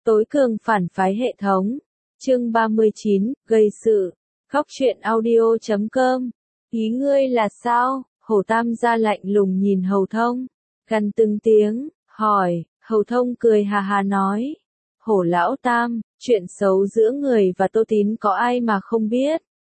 Tối cường phản phái hệ thống. Chương 39, gây sự. Khóc chuyện audio.com. Ý ngươi là sao? Hổ Tam gia lạnh lùng nhìn Hầu Thông. Gần từng tiếng, hỏi, Hầu Thông cười hà hà nói. Hổ lão Tam, chuyện xấu giữa người và Tô Tín có ai mà không biết.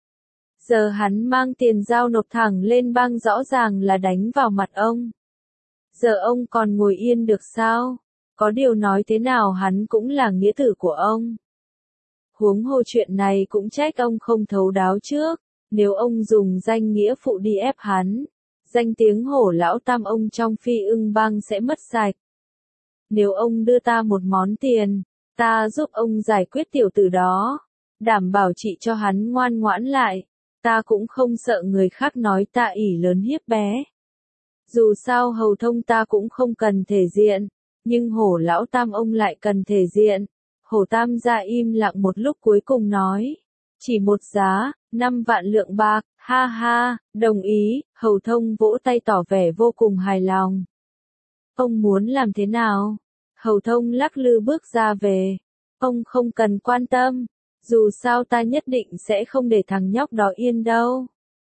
Giờ hắn mang tiền giao nộp thẳng lên bang rõ ràng là đánh vào mặt ông. Giờ ông còn ngồi yên được sao? Có điều nói thế nào hắn cũng là nghĩa tử của ông. Huống hồ chuyện này cũng trách ông không thấu đáo trước, nếu ông dùng danh nghĩa phụ đi ép hắn, danh tiếng Hổ lão Tam ông trong Phi Ưng bang sẽ mất sạch. Nếu ông đưa ta một món tiền, ta giúp ông giải quyết tiểu tử đó, đảm bảo trị cho hắn ngoan ngoãn lại, ta cũng không sợ người khác nói ta ỷ lớn hiếp bé. Dù sao Hầu Thông ta cũng không cần thể diện, nhưng Hổ lão Tam ông lại cần thể diện. Hổ Tam gia im lặng một lúc cuối cùng nói, chỉ một giá, 5 vạn lượng bạc, ha ha, đồng ý. Hầu Thông vỗ tay tỏ vẻ vô cùng hài lòng. Ông muốn làm thế nào? Hầu Thông lắc lư bước ra về. Ông không cần quan tâm, dù sao ta nhất định sẽ không để thằng nhóc đó yên đâu.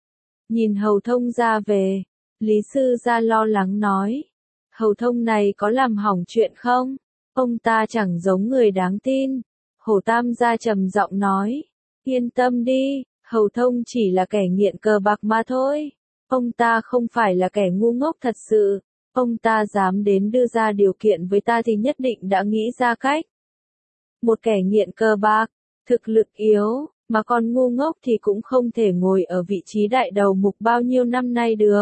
Nhìn Hầu Thông ra về, Lý sư gia lo lắng nói, Hầu Thông này có làm hỏng chuyện không? Ông ta chẳng giống người đáng tin. Hổ Tam gia trầm giọng nói, yên tâm đi, Hầu Thông chỉ là kẻ nghiện cờ bạc mà thôi. Ông ta không phải là kẻ ngu ngốc thật sự. Ông ta dám đến đưa ra điều kiện với ta thì nhất định đã nghĩ ra cách. Một kẻ nghiện cờ bạc, thực lực yếu, mà còn ngu ngốc thì cũng không thể ngồi ở vị trí đại đầu mục bao nhiêu năm nay được.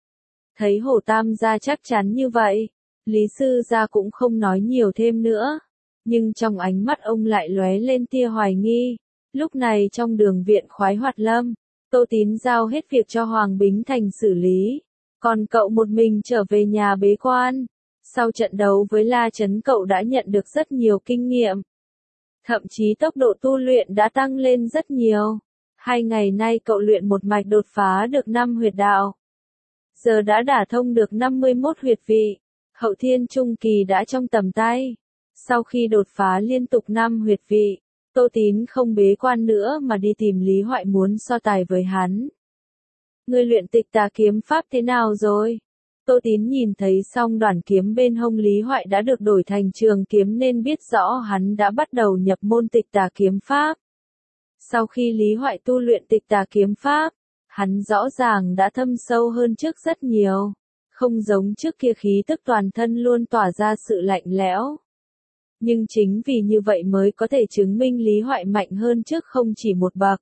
Thấy Hổ Tam gia chắc chắn như vậy, Lý sư gia cũng không nói nhiều thêm nữa, nhưng trong ánh mắt ông lại lóe lên tia hoài nghi. Lúc này trong đường viện Khoái Hoạt Lâm, Tô Tín giao hết việc cho Hoàng Bính Thành xử lý, còn cậu một mình trở về nhà bế quan. Sau trận đấu với La Chấn cậu đã nhận được rất nhiều kinh nghiệm. Thậm chí tốc độ tu luyện đã tăng lên rất nhiều. 2 ngày nay cậu luyện một mạch đột phá được 5 huyệt đạo. Giờ đã đả thông được 51 huyệt vị. Hậu thiên trung kỳ đã trong tầm tay. Sau khi đột phá liên tục 5 huyệt vị, Tô Tín không bế quan nữa mà đi tìm Lý Hoại muốn so tài với hắn. Ngươi luyện Tịch Tà kiếm pháp thế nào rồi? Tô Tín nhìn thấy song đoản kiếm bên hông Lý Hoại đã được đổi thành trường kiếm nên biết rõ hắn đã bắt đầu nhập môn Tịch Tà kiếm pháp. Sau khi Lý Hoại tu luyện Tịch Tà kiếm pháp, hắn rõ ràng đã thâm sâu hơn trước rất nhiều. Không giống trước kia khí tức toàn thân luôn tỏa ra sự lạnh lẽo. Nhưng chính vì như vậy mới có thể chứng minh Lý Hoại mạnh hơn trước không chỉ một bậc.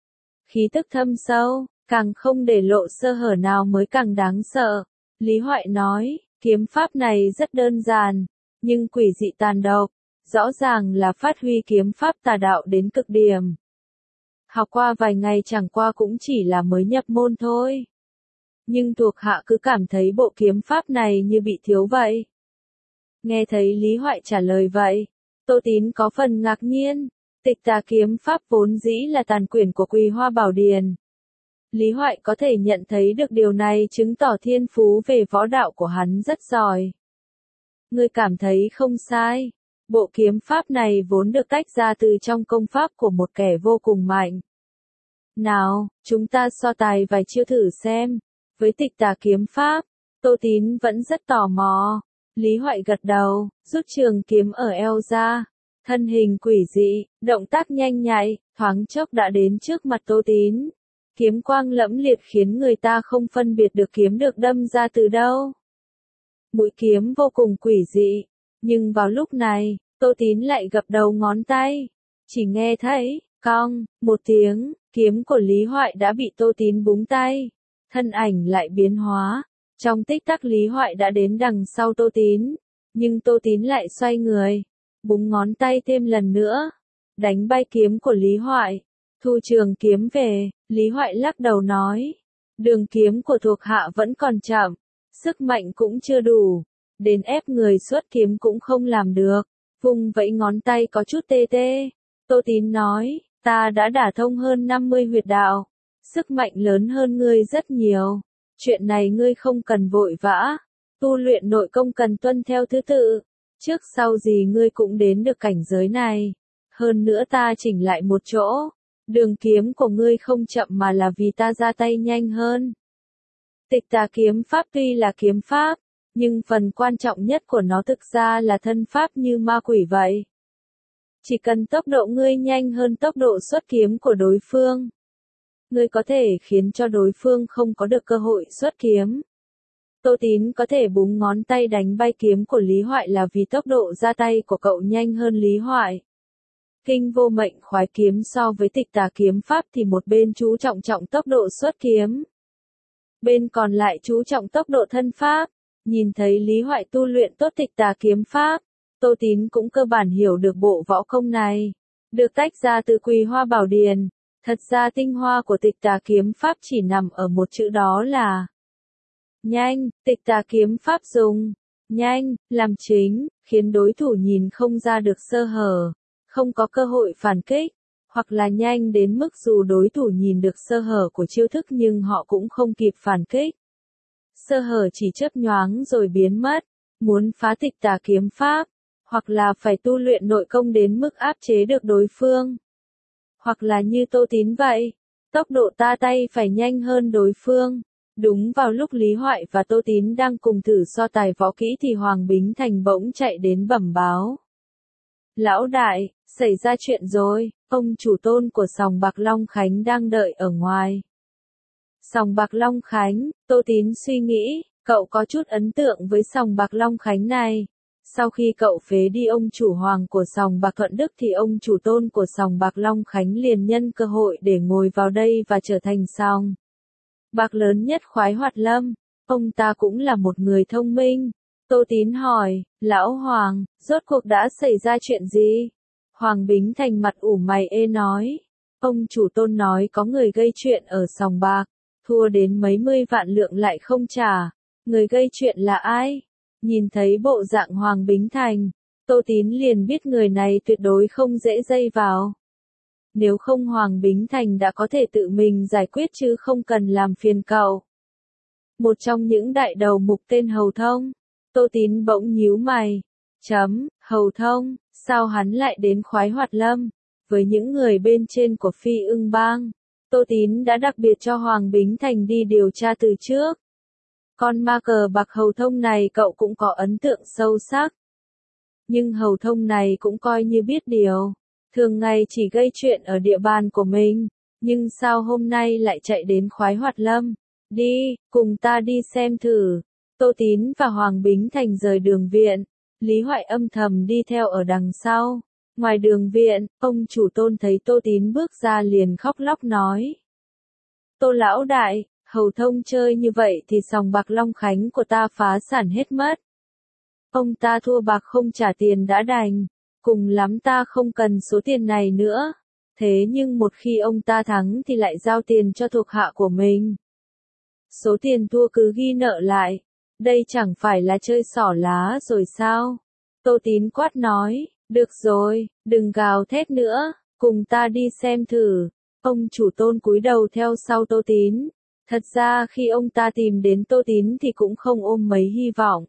Khí tức thâm sâu, càng không để lộ sơ hở nào mới càng đáng sợ. Lý Hoại nói, kiếm pháp này rất đơn giản, nhưng quỷ dị tàn độc, rõ ràng là phát huy kiếm pháp tà đạo đến cực điểm. Học qua vài ngày chẳng qua cũng chỉ là mới nhập môn thôi. Nhưng thuộc hạ cứ cảm thấy bộ kiếm pháp này như bị thiếu vậy. Nghe thấy Lý Hoại trả lời vậy, Tô Tín có phần ngạc nhiên. Tịch Tà kiếm pháp vốn dĩ là tàn quyển của Quỳ Hoa Bảo Điền. Lý Hoại có thể nhận thấy được điều này chứng tỏ thiên phú về võ đạo của hắn rất giỏi. Ngươi cảm thấy không sai. Bộ kiếm pháp này vốn được tách ra từ trong công pháp của một kẻ vô cùng mạnh. Nào, chúng ta so tài vài chiêu thử xem. Với Tịch Tà kiếm pháp, Tô Tín vẫn rất tò mò. Lý Hoại gật đầu, rút trường kiếm ở eo ra. Thân hình quỷ dị, động tác nhanh nhạy, thoáng chốc đã đến trước mặt Tô Tín. Kiếm quang lẫm liệt khiến người ta không phân biệt được kiếm được đâm ra từ đâu. Mũi kiếm vô cùng quỷ dị, nhưng vào lúc này, Tô Tín lại gập đầu ngón tay. Chỉ nghe thấy, cong, một tiếng, kiếm của Lý Hoại đã bị Tô Tín búng tay. Thân ảnh lại biến hóa. Trong tích tắc Lý Hoại đã đến đằng sau Tô Tín. Nhưng Tô Tín lại xoay người, búng ngón tay thêm lần nữa, đánh bay kiếm của Lý Hoại. Thu trường kiếm về, Lý Hoại lắc đầu nói, đường kiếm của thuộc hạ vẫn còn chậm, sức mạnh cũng chưa đủ, đến ép người xuất kiếm cũng không làm được. Vung vẫy ngón tay có chút tê tê. Tô Tín nói, ta đã đả thông hơn 50 huyệt đạo, sức mạnh lớn hơn ngươi rất nhiều. Chuyện này ngươi không cần vội vã, tu luyện nội công cần tuân theo thứ tự. Trước sau gì ngươi cũng đến được cảnh giới này. Hơn nữa ta chỉnh lại một chỗ. Đường kiếm của ngươi không chậm mà là vì ta ra tay nhanh hơn. Tịch tà kiếm pháp tuy là kiếm pháp, nhưng phần quan trọng nhất của nó thực ra là thân pháp như ma quỷ vậy. Chỉ cần tốc độ ngươi nhanh hơn tốc độ xuất kiếm của đối phương, ngươi có thể khiến cho đối phương không có được cơ hội xuất kiếm. Tô Tín có thể búng ngón tay đánh bay kiếm của Lý Hoại là vì tốc độ ra tay của cậu nhanh hơn Lý Hoại. Kinh vô mệnh khoái kiếm so với tịch tà kiếm pháp thì một bên chú trọng tốc độ xuất kiếm. Bên còn lại chú trọng tốc độ thân pháp. Nhìn thấy Lý Hoại tu luyện tốt tịch tà kiếm pháp, Tô Tín cũng cơ bản hiểu được bộ võ công này. Được tách ra từ Quỳ Hoa Bảo Điền. Thật ra tinh hoa của tịch tà kiếm pháp chỉ nằm ở một chữ đó là nhanh. Tịch tà kiếm pháp dùng nhanh làm chính, khiến đối thủ nhìn không ra được sơ hở, không có cơ hội phản kích, hoặc là nhanh đến mức dù đối thủ nhìn được sơ hở của chiêu thức nhưng họ cũng không kịp phản kích. Sơ hở chỉ chớp nhoáng rồi biến mất. Muốn phá tịch tà kiếm pháp, hoặc là phải tu luyện nội công đến mức áp chế được đối phương, hoặc là như Tô Tín vậy, tốc độ ta tay phải nhanh hơn đối phương. Đúng vào lúc Lý Hoại và Tô Tín đang cùng thử so tài võ kỹ thì Hoàng Bính Thành bỗng chạy đến bẩm báo. Lão đại, xảy ra chuyện rồi, ông chủ tôn của sòng bạc Long Khánh đang đợi ở ngoài. Sòng bạc Long Khánh, Tô Tín suy nghĩ, cậu có chút ấn tượng với sòng bạc Long Khánh này. Sau khi cậu phế đi ông chủ hoàng của sòng bạc Thuận Đức thì ông chủ tôn của sòng bạc Long Khánh liền nhân cơ hội để ngồi vào đây và trở thành sòng bạc lớn nhất Khoái Hoạt Lâm. Ông ta cũng là một người thông minh. Tô Tín hỏi, Lão Hoàng, rốt cuộc đã xảy ra chuyện gì? Hoàng Bính Thành mặt ủ mày nói. Ông chủ tôn nói có người gây chuyện ở sòng bạc, thua đến mấy mươi vạn lượng lại không trả. Người gây chuyện là ai? Nhìn thấy bộ dạng Hoàng Bính Thành, Tô Tín liền biết người này tuyệt đối không dễ dây vào. Nếu không Hoàng Bính Thành đã có thể tự mình giải quyết chứ không cần làm phiền cậu. Một trong những đại đầu mục tên Hầu Thông. Tô Tín bỗng nhíu mày. Hầu Thông, sao hắn lại đến Khoái Hoạt Lâm? Với những người bên trên của Phi Ưng Bang, Tô Tín đã đặc biệt cho Hoàng Bính Thành đi điều tra từ trước. Con ma cờ bạc Hầu Thông này cậu cũng có ấn tượng sâu sắc. Nhưng Hầu Thông này cũng coi như biết điều. Thường ngày chỉ gây chuyện ở địa bàn của mình. Nhưng sao hôm nay lại chạy đến Khoái Hoạt Lâm? Đi, cùng ta đi xem thử. Tô Tín và Hoàng Bính Thành rời đường viện. Lý Hoại âm thầm đi theo ở đằng sau. Ngoài đường viện, ông chủ tôn thấy Tô Tín bước ra liền khóc lóc nói. Tô lão đại, Hầu Thông chơi như vậy thì sòng bạc Long Khánh của ta phá sản hết mất. Ông ta thua bạc không trả tiền đã đành. Cùng lắm ta không cần số tiền này nữa. Thế nhưng một khi ông ta thắng thì lại giao tiền cho thuộc hạ của mình. Số tiền thua cứ ghi nợ lại. Đây chẳng phải là chơi xỏ lá rồi sao? Tô Tín quát nói, được rồi, đừng gào thét nữa, cùng ta đi xem thử. Ông chủ tôn cúi đầu theo sau Tô Tín. Thật ra khi ông ta tìm đến Tô Tín thì cũng không ôm mấy hy vọng.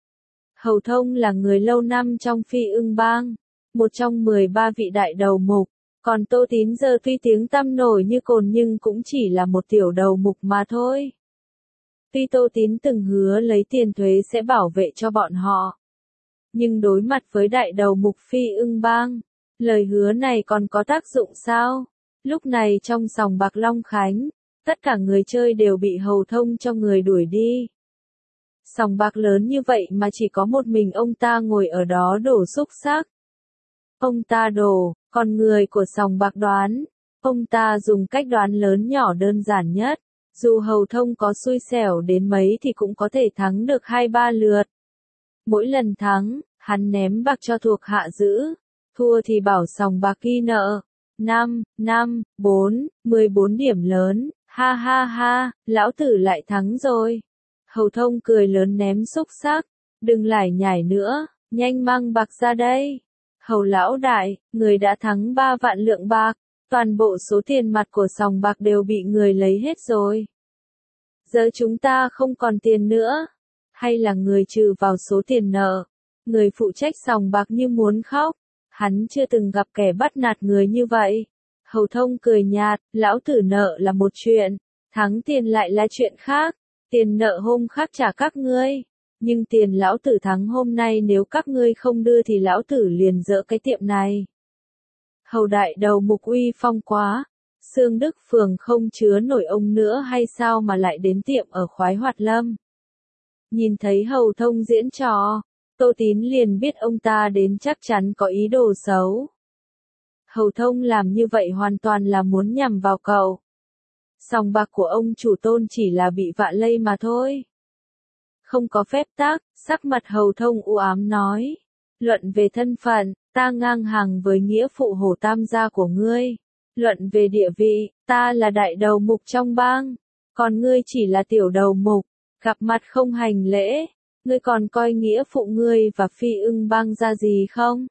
Hầu Thông là người lâu năm trong Phi Ưng Bang, một trong 13 vị đại đầu mục, còn Tô Tín giờ tuy tiếng tăm nổi như cồn nhưng cũng chỉ là một tiểu đầu mục mà thôi. Tuy Tô Tín từng hứa lấy tiền thuế sẽ bảo vệ cho bọn họ, nhưng đối mặt với đại đầu mục Phi Ưng Bang, lời hứa này còn có tác dụng sao? Lúc này trong sòng bạc Long Khánh, tất cả người chơi đều bị Hầu Thông cho người đuổi đi. Sòng bạc lớn như vậy mà chỉ có một mình ông ta ngồi ở đó đổ xúc xắc. Ông ta đổ, còn người của sòng bạc đoán. Ông ta dùng cách đoán lớn nhỏ đơn giản nhất. Dù Hầu Thông có xui xẻo đến mấy thì cũng có thể thắng được 2-3 lượt. Mỗi lần thắng, hắn ném bạc cho thuộc hạ giữ. Thua thì bảo sòng bạc ghi nợ. 14 điểm lớn. Ha ha ha, lão tử lại thắng rồi. Hầu Thông cười lớn ném xúc xắc. Đừng lải nhải nữa, nhanh mang bạc ra đây. Hầu lão đại, người đã thắng 3 vạn lượng bạc. Toàn bộ số tiền mặt của sòng bạc đều bị người lấy hết rồi. Giờ chúng ta không còn tiền nữa. Hay là người trừ vào số tiền nợ. Người phụ trách sòng bạc như muốn khóc, hắn chưa từng gặp kẻ bắt nạt người như vậy. Hầu Thông cười nhạt, lão tử nợ là một chuyện, thắng tiền lại là chuyện khác, tiền nợ hôm khác trả các ngươi, nhưng tiền lão tử thắng hôm nay nếu các ngươi không đưa thì lão tử liền dỡ cái tiệm này. Hầu đại đầu mục uy phong quá, Xương Đức Phường không chứa nổi ông nữa hay sao mà lại đến tiệm ở Khoái Hoạt Lâm. Nhìn thấy Hầu Thông diễn trò, Tô Tín liền biết ông ta đến chắc chắn có ý đồ xấu. Hầu Thông làm như vậy hoàn toàn là muốn nhằm vào cậu. Sòng bạc của ông chủ Tôn chỉ là bị vạ lây mà thôi. Không có phép tắc, sắc mặt Hầu Thông u ám nói. Luận về thân phận, ta ngang hàng với nghĩa phụ Hổ Tam gia của ngươi. Luận về địa vị, ta là đại đầu mục trong bang. Còn ngươi chỉ là tiểu đầu mục, gặp mặt không hành lễ. Ngươi còn coi nghĩa phụ ngươi và Phi Ưng bang ra gì không?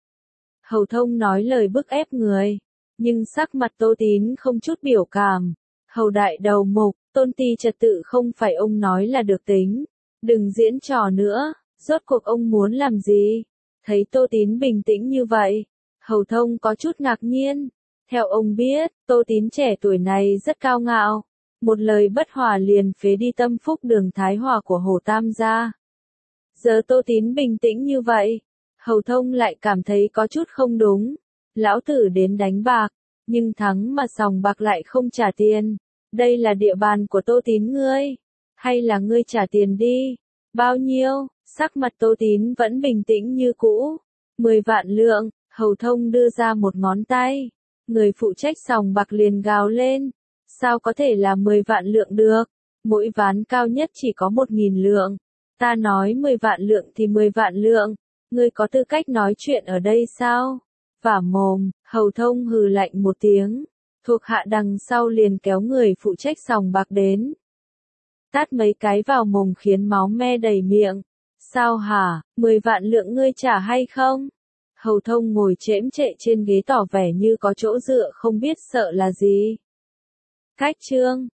Hầu Thông nói lời bức ép người, nhưng sắc mặt Tô Tín không chút biểu cảm. Hầu đại đầu mục, tôn ti trật tự không phải ông nói là được tính. Đừng diễn trò nữa, rốt cuộc ông muốn làm gì? Thấy Tô Tín bình tĩnh như vậy, Hầu Thông có chút ngạc nhiên. Theo ông biết, Tô Tín trẻ tuổi này rất cao ngạo. Một lời bất hòa liền phế đi tâm phúc Đường Thái Hòa của Hổ Tam gia. Giờ Tô Tín bình tĩnh như vậy, Hầu Thông lại cảm thấy có chút không đúng. Lão tử đến đánh bạc, nhưng thắng mà sòng bạc lại không trả tiền. Đây là địa bàn của Tô Tín ngươi, hay là ngươi trả tiền đi? Bao nhiêu? Sắc mặt Tô Tín vẫn bình tĩnh như cũ. 10 vạn lượng, Hầu Thông đưa ra một ngón tay. Người phụ trách sòng bạc liền gào lên. Sao có thể là 10 vạn lượng được? Mỗi ván cao nhất chỉ có 1.000 lượng. Ta nói 10 vạn lượng thì 10 vạn lượng. Ngươi có tư cách nói chuyện ở đây sao? Vả mồm, Hầu Thông hừ lạnh một tiếng. Thuộc hạ đằng sau liền kéo người phụ trách sòng bạc đến. Tát mấy cái vào mồm khiến máu me đầy miệng. Sao hả, 10 vạn lượng ngươi trả hay không? Hầu Thông ngồi chễm chệ trên ghế tỏ vẻ như có chỗ dựa không biết sợ là gì. Cách chương